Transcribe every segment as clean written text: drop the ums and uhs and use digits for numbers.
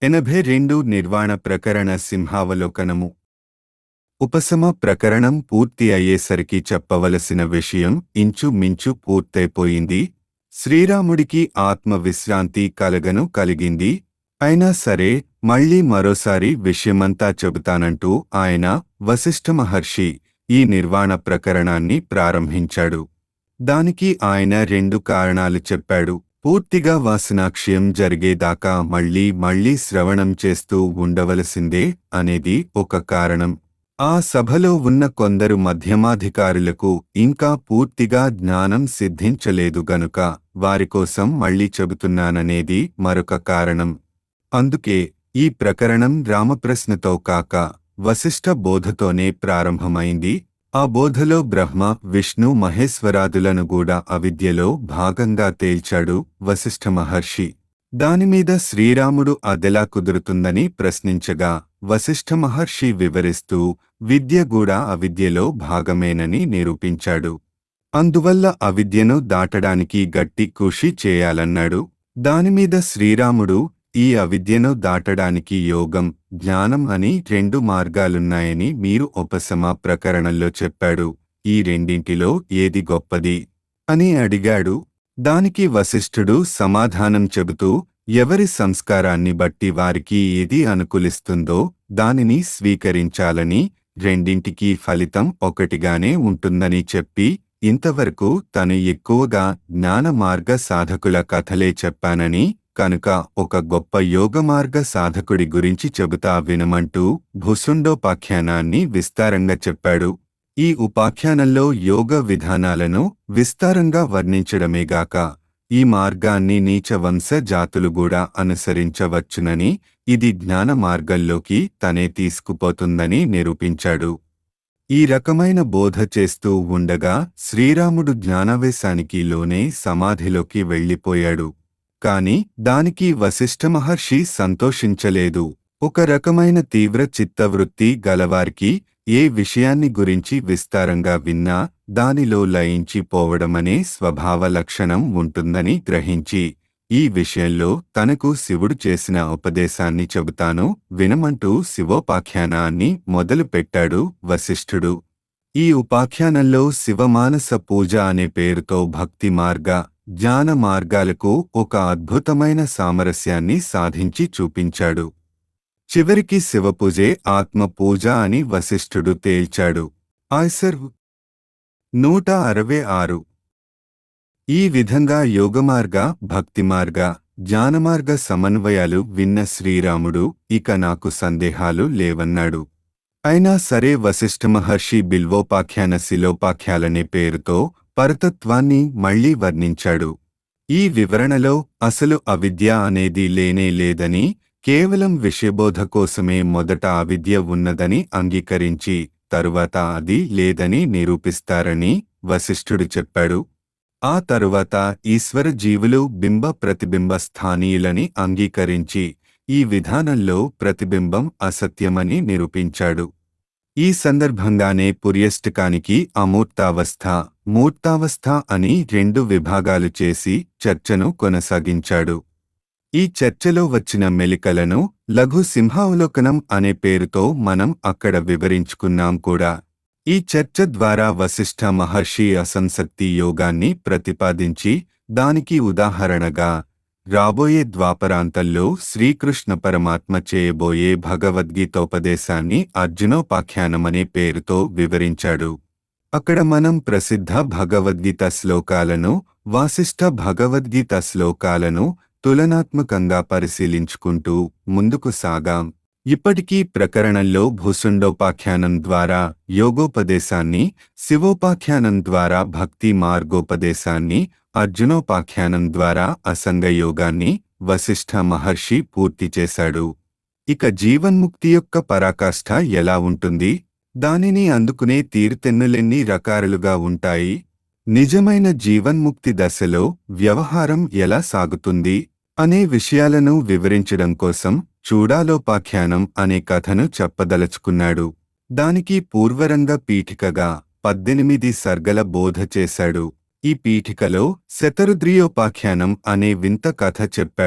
82 నిర్వాణ ప్రకరణ సింహావలోకనము. ఉపశమ ప్రకరణం పూర్తి అయ్యేసరికి చెప్పవలసిన విషయం ఇంచుమించు పూర్తయిపోయింది. శ్రీరాముడికి ఆత్మవిశ్రాంతి కలిగింది. అయినా సరే మళ్ళీ మరోసారి విషయమంతా చెబుతానంటూ ఆయన వశిష్ఠ మహర్షి ఈ నిర్వాణ ప్రకరణాన్ని ప్రారంభించాడు. దానికి ఆయన 2 కారణాలు చెప్పాడు. పూర్తిగా వాసనాక్షయం జరిగేదాకా మళ్ళీ శ్రవణం చేస్తూ ఉండవలసిందే అనేది ఒక కారణం. ఆ సభలో ఉన్న కొందరు మధ్యమాధికారులకు ఇంకా పూర్తిగా జ్ఞానం సిద్ధించలేదు గనుక వారికోసం మళ్ళీ చెబుతున్నాననేది మరొక కారణం. అందుకే ఈ ప్రకరణం రామప్రశ్నతో కాక వశిష్ఠ బోధతోనే ప్రారంభమైంది. ఆ బోధలో బ్రహ్మ, విష్ణు, మహేశ్వరాదులను కూడా అవిద్యలో భాగంగా తేల్చాడు వశిష్ఠ మహర్షి. దానిమీద శ్రీరాముడు అదెలా కుదురుతుందని ప్రశ్నించగా వశిష్ఠ మహర్షి వివరిస్తూ విద్య కూడా అవిద్యలో భాగమేనని నిరూపించాడు. అందువల్ల అవిద్యను దాటడానికి గట్టి కృషి చేయాలన్నాడు. దానిమీద శ్రీరాముడు ఈ అవిద్యను దాటడానికి యోగం, జ్ఞానం అని 2 మార్గాలున్నాయని మీరు ఉపశమ ప్రకరణంలో చెప్పాడు. ఈ రెండింటిలో ఏది గొప్పది అని అడిగాడు. దానికి వశిష్ఠుడు సమాధానం చెబుతూ ఎవరి సంస్కారాన్ని బట్టి వారికి ఏది అనుకూలిస్తుందో దానిని స్వీకరించాలని, రెండింటికీ ఫలితం ఒకటిగానే ఉంటుందని చెప్పి ఇంతవరకు తను ఎక్కువగా జ్ఞాన మార్గ సాధకుల కథలే చెప్పానని, కనుక ఒక గొప్ప యోగమార్గ సాధకుడి గురించి చెబుతా వినమంటూ భుసుండోపాఖ్యానాన్ని విస్తారంగా చెప్పాడు. ఈ ఉపాఖ్యానంలో యోగ విధానాలను విస్తారంగా వర్ణించడమేగాక ఈ మార్గాన్ని నీచ వంశ జాతులు కూడా అనుసరించవచ్చునని, ఇది జ్ఞాన మార్గంలోకి తనే తీసుకుపోతుందని నిరూపించాడు. ఈ రకమైన బోధ చేస్తూ ఉండగా శ్రీరాముడు జ్ఞానావేశానికి లోనే సమాధిలోకి వెళ్ళిపోయాడు. కాని దానికి వశిష్ఠ మహర్షి సంతోషించలేదు. ఒక రకమైన తీవ్ర చిత్తవృత్తి గలవారికి ఏ విషయాన్ని గురించి విస్తారంగా విన్నా దానిలో లయించి పోవడమనే స్వభావ లక్షణం ఉంటుందని గ్రహించి ఈ విషయంలో తనకు శివుడు చేసిన ఉపదేశాన్ని చెబుతాను వినమంటూ శివోపాఖ్యానాన్ని మొదలుపెట్టాడు వశిష్ఠుడు. ఈ ఉపాఖ్యానంలో శివమానస పూజ అనే పేరుతో భక్తి మార్గ, జ్ఞాన మార్గాలకు ఒక అద్భుతమైన సామరస్యాన్ని సాధించి చూపించాడు. చివరికి శివపూజే ఆత్మపూజ అని వశిష్ఠుడు తేల్చాడు. ఆయ్సర్ 166. ఈ విధంగా యోగమార్గ, భక్తిమార్గ, జ్ఞానమార్గ సమన్వయాలు విన్న శ్రీరాముడు ఇక నాకు సందేహాలు లేవన్నాడు. అయినా సరే వశిష్ఠ మహర్షి బిల్వోపాఖ్యాన శిలోపాఖ్యాలనే పేరుతో పరతత్వాన్ని మళ్లీ వర్ణించాడు. ఈ వివరణలో అసలు అవిద్య అనేది లేనే లేదని, కేవలం విషయబోధ కోసమే మొదట అవిద్య ఉన్నదని అంగీకరించి తరువాత అది లేదని నిరూపిస్తారని వశిష్ఠుడు చెప్పాడు. ఆ తరువాత ఈశ్వర జీవులు బింబ ప్రతిబింబ స్థానీయులని అంగీకరించి ఈ విధానంలో ప్రతిబింబం అసత్యమని నిరూపించాడు. ఈ సందర్భంగానే పుర్యష్టకానికి అమూర్తావస్థ, మూర్తావస్థ అని 2 విభాగాలు చేసి చర్చను కొనసాగించాడు. ఈ చర్చలో వచ్చిన మెలికలను లఘు సింహావలోకనం అనే పేరుతో మనం అక్కడ వివరించుకున్నాం కూడా. ఈ చర్చ ద్వారా వశిష్ఠ మహర్షి అసంసక్తి యోగాన్ని ప్రతిపాదించి దానికి ఉదాహరణగా రాబోయే ద్వాపరాంతంలో శ్రీకృష్ణ పరమాత్మ చేయబోయే భగవద్గీతోపదేశాన్ని అర్జునోపాఖ్యానమనే పేరుతో వివరించాడు. అక్కడ మనం ప్రసిద్ధ భగవద్గీత శ్లోకాలను, వాసిష్ఠ భగవద్గీత శ్లోకాలను తులనాత్మకంగా పరిశీలించుకుంటూ ముందుకు సాగాం. ఇప్పటికీ ప్రకరణంలో భూసుండోపాఖ్యానం ద్వారా యోగోపదేశాన్ని, శివోపాఖ్యానం ద్వారా భక్తి మార్గోపదేశాన్ని, అర్జునోపాఖ్యానం ద్వారా అసంగయోగాన్ని వశిష్ఠ మహర్షి పూర్తి చేశాడు. ఇక జీవన్ముక్తి యొక్క పరాకాష్ఠ ఎలా ఉంటుంది, దానిని అందుకునే తీరుతెన్నులెన్ని రకాలుగా ఉంటాయి, నిజమైన జీవన్ముక్తి దశలో వ్యవహారం ఎలా సాగుతుంది అనే విషయాలను వివరించడం కోసం చూడాలోపాఖ్యానం అనే కథను చెప్పదలుచుకున్నాడు. దానికి పూర్వరంగ పీఠికగా 18 సర్గల బోధ చేశాడు. ఈ పీఠికలో శతరుద్రియోపాఖ్యానం అనే వింత కథ చెప్పాడు.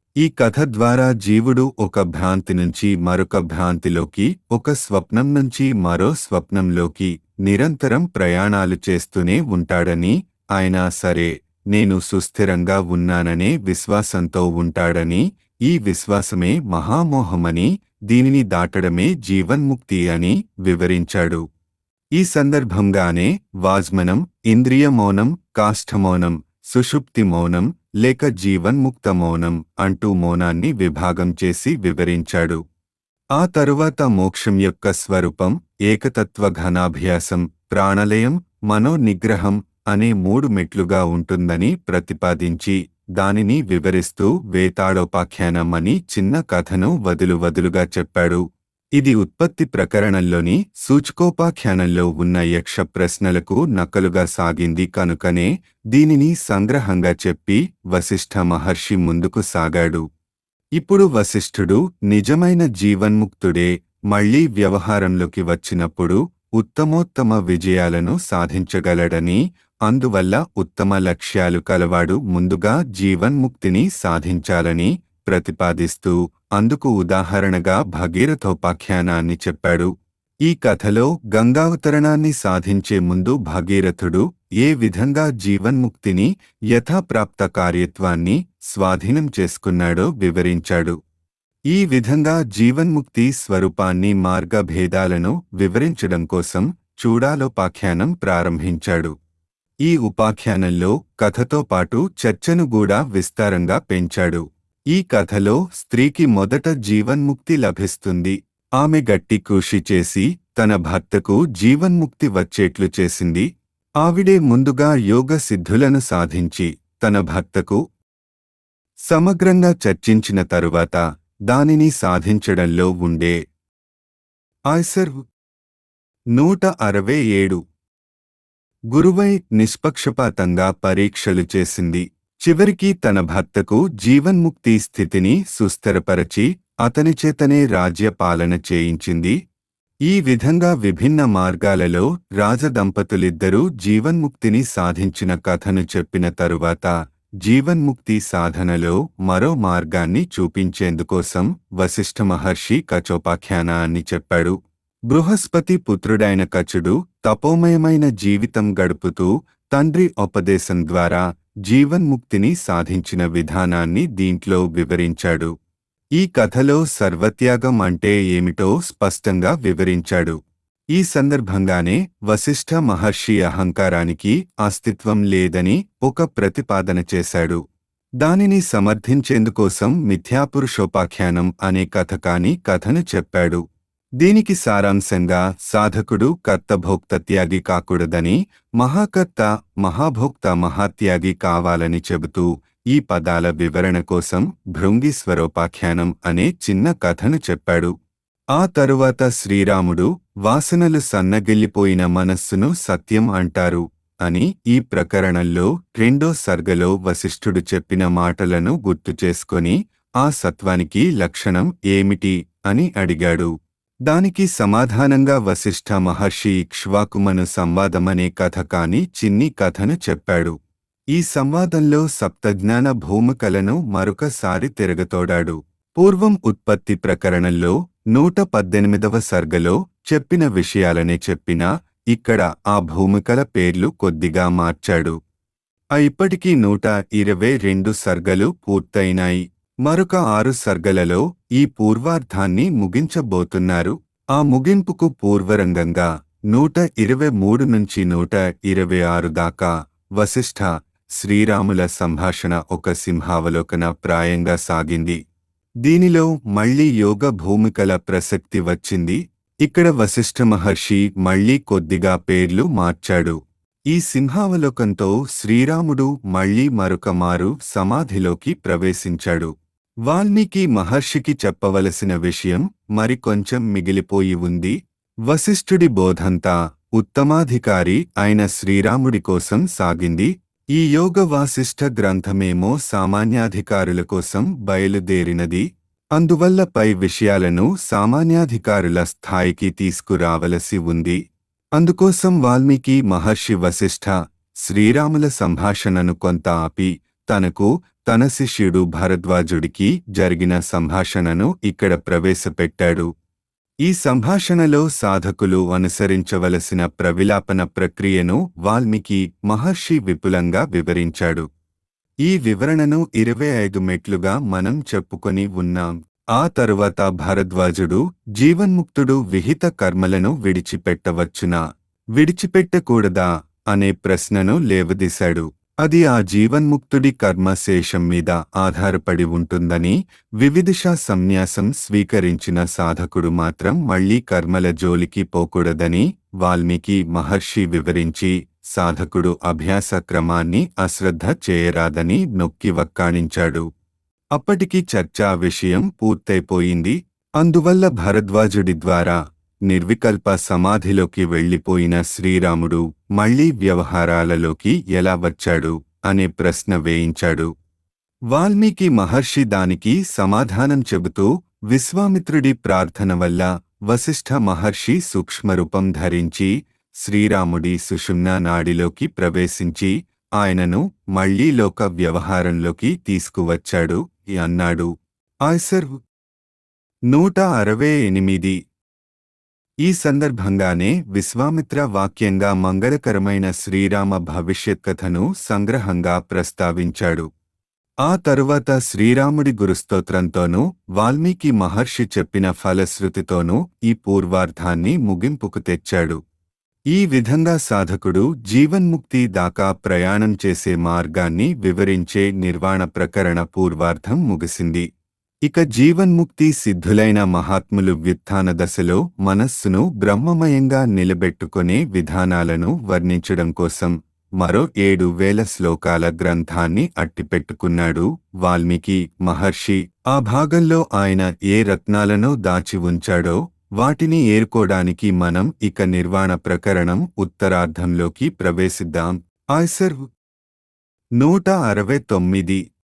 ఈ కథ ద్వారా జీవుడు ఒక భ్రాంతి నుంచి మరొక భ్రాంతిలోకి, ఒక స్వప్నం నుంచి మరో స్వప్నంలోకి నిరంతరం ప్రయాణాలు చేస్తూనే ఉంటాడని, అయినా సరే నేను సుస్థిరంగా ఉన్నాననే విశ్వాసంతో ఉంటాడని, ఈ విశ్వాసమే మహామోహమని, దీనిని దాటడమే జీవన్ముక్తి అని వివరించాడు. ఈ సందర్భంగానే వాజ్మనం, ఇంద్రియ మౌనం, కాష్ఠమౌనం, సుషుప్తి మౌనం లేక జీవన్ముక్త మౌనం అంటూ మౌనాన్ని విభాగం చేసి వివరించాడు. ఆ తరువాత మోక్షం యొక్క స్వరూపం ఏకతత్వ ఘనాభ్యాసం, ప్రాణలయం, మనోనిగ్రహం అనే 3 మెట్లుగా ఉంటుందని ప్రతిపాదించి, దానిని వివరిస్తూ వేతాళోపాఖ్యానం అని చిన్న కథను వదులుగా చెప్పాడు. ఇది ఉత్పత్తి ప్రకరణంలోని సూచకోపాఖ్యానంలో ఉన్న యక్ష ప్రశ్నలకు నకలుగా సాగింది కనుకనే దీనిని సంగ్రహంగా చెప్పి వశిష్ఠ మహర్షి ముందుకు సాగాడు. ఇప్పుడు వశిష్ఠుడు నిజమైన జీవన్ముక్తుడే మళ్లీ వ్యవహారంలోకి వచ్చినప్పుడు ఉత్తమోత్తమ విజయాలను సాధించగలడని, అందువల్ల ఉత్తమ లక్ష్యాలు కలవాడు ముందుగా జీవన్ముక్తిని సాధించాలని ప్రతిపాదిస్తూ అందుకు ఉదాహరణగా భగీరథోపాఖ్యానాన్ని చెప్పాడు. ఈ కథలో గంగావతరణాన్ని సాధించే ముందు భగీరథుడు ఏ విధంగా జీవన్ముక్తిని, యథాప్రాప్త కార్యత్వాన్ని స్వాధీనం చేసుకున్నాడో వివరించాడు. ఈ విధంగా జీవన్ముక్తి స్వరూపాన్ని, మార్గభేదాలను వివరించడం కోసం చూడాలోపాఖ్యానం ప్రారంభించాడు. ఈ ఉపాఖ్యానంలో కథతో పాటు చర్చను కూడా విస్తారంగా పెంచాడు. ఈ కథలో స్త్రీకి మొదట జీవన్ముక్తి లభిస్తుంది. ఆమె గట్టి కృషి చేసి తన భర్తకు జీవన్ముక్తి వచ్చేట్లు చేసింది. ఆవిడే ముందుగా యోగ సిద్ధులను సాధించి తన భర్తకు సమగ్రంగా చర్చించిన తరువాత దానిని సాధించడంలో ఉండే ఆయ్సర్ 167 గురువై నిష్పక్షపాతంగా పరీక్షలు చేసింది. చివరికి తన భర్తకు జీవన్ముక్తి స్థితిని సుస్థిరపరచి అతనిచేతనే రాజ్యపాలన చేయించింది. ఈ విధంగా విభిన్న మార్గాలలో రాజదంపతులిద్దరూ జీవన్ముక్తిని సాధించిన కథను చెప్పిన తరువాత జీవన్ముక్తి సాధనలో మరో మార్గాన్ని చూపించేందుకోసం వశిష్ఠ మహర్షి కచోపాఖ్యానాన్ని చెప్పాడు. బృహస్పతి పుత్రుడైన కచుడు తపోమయమైన జీవితం గడుపుతూ తండ్రి ఉపదేశం ద్వారా జీవన్ముక్తిని సాధించిన విధానాన్ని దీంట్లో వివరించాడు. ఈ కథలో సర్వత్యాగం అంటే ఏమిటో స్పష్టంగా వివరించాడు. ఈ సందర్భంగానే వశిష్ఠ మహర్షి అహంకారానికి అస్తిత్వం లేదని ఒక ప్రతిపాదన చేశాడు. దానిని సమర్థించేందుకోసం మిథ్యాపురుషోపాఖ్యానం అనే కథను చెప్పాడు. దీనికి సారాంశంగా సాధకుడు కర్తభోక్త త్యాగి కాకూడదని, మహాకర్త మహాభోక్త మహాత్యాగి కావాలని చెబుతూ ఈ పదాల వివరణ కోసం భృంగీశ్వరోపాఖ్యానం అనే చిన్న కథను చెప్పాడు. ఆ తరువాత శ్రీరాముడు వాసనలు సన్నగిల్లిపోయిన మనస్సును సత్యం అంటారు అని ఈ ప్రకరణంలో 2వ సర్గలో వశిష్ఠుడు చెప్పిన మాటలను గుర్తుచేసుకొని ఆ సత్వానికి లక్షణం ఏమిటి అని అడిగాడు. దానికి సమాధానంగా వశిష్ఠ మహర్షి ఇక్ష్వాకుమను సంవాదమనే కథ కాని చిన్ని కథను చెప్పాడు. ఈ సంవాదంలో సప్తజ్ఞాన భూమికలను మరొకసారి తిరగతోడాడు. పూర్వం ఉత్పత్తి ప్రకరణంలో 118వ సర్గలో చెప్పిన విషయాలనే చెప్పినా ఇక్కడ ఆ భూమికల పేర్లు కొద్దిగా మార్చాడు. ఇప్పటికీ 122 సర్గలు పూర్తయినాయి. మరొక 6 సర్గలలో ఈ పూర్వార్ధాన్ని ముగించబోతున్నారు. ఆ ముగింపుకు పూర్వరంగంగా 123 నుంచి 126 దాకా వశిష్ఠ శ్రీరాముల సంభాషణ ఒక సింహావలోకన ప్రాయంగా సాగింది. దీనిలో మళ్లీ యోగ భూమికల ప్రసక్తి వచ్చింది. ఇక్కడ వశిష్ఠ మహర్షి మళ్లీ కొద్దిగా పేర్లు మార్చాడు. ఈ సింహావలోకంతో శ్రీరాముడు మళ్లీ మరొక మారు సమాధిలోకి ప్రవేశించాడు. వాల్మీకి మహర్షికి చెప్పవలసిన విషయం మరికొంచెం మిగిలిపోయి ఉంది. వశిష్ఠుడి బోధంతా ఉత్తమాధికారి అయిన శ్రీరాముడి కోసం సాగింది. ఈ యోగ వాసిష్ఠ గ్రంథమేమో సామాన్యాధికారుల కోసం బయలుదేరినది. అందువల్ల పై విషయాలను సామాన్యాధికారుల స్థాయికి తీసుకురావలసి ఉంది. అందుకోసం వాల్మీకి మహర్షి వశిష్ఠ శ్రీరాముల సంభాషణను కొంత ఆపి తనకు తన శిష్యుడు భరద్వాజుడికి జరిగిన సంభాషణను ఇక్కడ ప్రవేశపెట్టాడు. ఈ సంభాషణలో సాధకులు అనుసరించవలసిన ప్రవిలాపన ప్రక్రియను వాల్మీకి మహర్షి విపులంగా వివరించాడు. ఈ వివరణను 25 మెట్లుగా మనం చెప్పుకొని ఉన్నాం. ఆ తరువాత భరద్వాజుడు జీవన్ముక్తుడు విహిత కర్మలను విడిచిపెట్టవచ్చునా, విడిచిపెట్టకూడదా అనే ప్రశ్నను లేవదీశాడు. అది ఆ జీవన్ముక్తుడి కర్మశేషం మీద ఆధారపడి ఉంటుందని, వివిధిషా సన్యాసం స్వీకరించిన సాధకుడు మాత్రం మళ్లీ కర్మల జోలికి పోకూడదని వాల్మీకి మహర్షి వివరించి, సాధకుడు అభ్యాస క్రమాన్ని అశ్రద్ధ చేయరాదని నొక్కి వక్కాణించాడు. అప్పటికి చర్చా విషయం పూర్తయిపోయింది. అందువల్ల భరద్వాజుడి ద్వారా నిర్వికల్ప సమాధిలోకి వెళ్లిపోయిన శ్రీరాముడు మళ్లీ వ్యవహారాలలోకి ఎలా వచ్చాడు అనే ప్రశ్న వేయించాడు. వాల్మీకి మహర్షి దానికి సమాధానం చెబుతూ, విశ్వామిత్రుడి ప్రార్థన వల్ల వశిష్ఠ మహర్షి సూక్ష్మరూపం ధరించి శ్రీరాముడి సుషుమ్నా నాడిలోకి ప్రవేశించి ఆయనను మళ్లీ లోక వ్యవహారంలోకి తీసుకువచ్చాడు అన్నాడు. ఆయ్సర్ 168. ఈ సందర్భంగానే విశ్వామిత్ర వాక్యంగా మంగళకరమైన శ్రీరామ భవిష్యత్కథను సంగ్రహంగా ప్రస్తావించాడు. ఆ తరువాత శ్రీరాముడి గురుస్తోత్రంతోనూ వాల్మీకి మహర్షి చెప్పిన ఫలశ్రుతితోనూ ఈ పూర్వార్ధాన్ని ముగింపుకు తెచ్చాడు. ఈ విధంగా సాధకుడు జీవన్ముక్తి దాకా ప్రయాణం చేసే మార్గాన్ని వివరించే నిర్వాణ ప్రకరణ పూర్వార్ధం ముగిసింది. ఇక జీవన్ముక్తి సిద్ధులైన మహాత్ములు వ్యుత్థాన దశలో మనస్సును బ్రహ్మమయంగా నిలబెట్టుకునే విధానాలను వర్ణించడం కోసం మరో 7,000 శ్లోకాల గ్రంథాన్ని అట్టిపెట్టుకున్నాడు వాల్మీకి మహర్షి. ఆ భాగంలో ఆయన ఏ రత్నాలను దాచి ఉంచాడో వాటిని ఏరుకోడానికి మనం ఇక నిర్వాణ ప్రకరణం ఉత్తరార్ధంలోకి ప్రవేశిద్దాం. ఆయ్సర్ 169.